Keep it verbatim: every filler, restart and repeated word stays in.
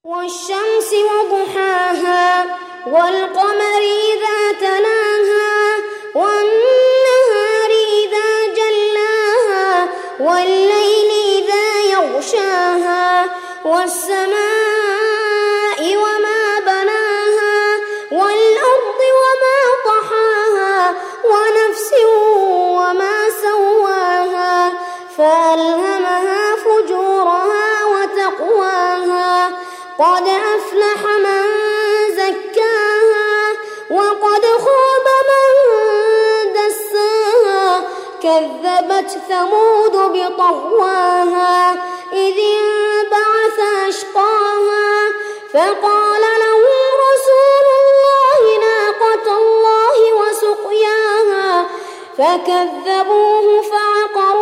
والشمس وضحاها والقمر إذا تلاها والنهار إذا جلاها والليل إذا يغشاها والسماء وما بناها والأرض وما طحاها ونفس وما سواها فألهمها فجورها وتقواها قد أفلح من زكاها وقد خاب من دساها كذبت ثمود بطغواها إذ انبعث أشقاها فقال لهم رسول الله ناقة الله وسقياها فكذبوه فعقروها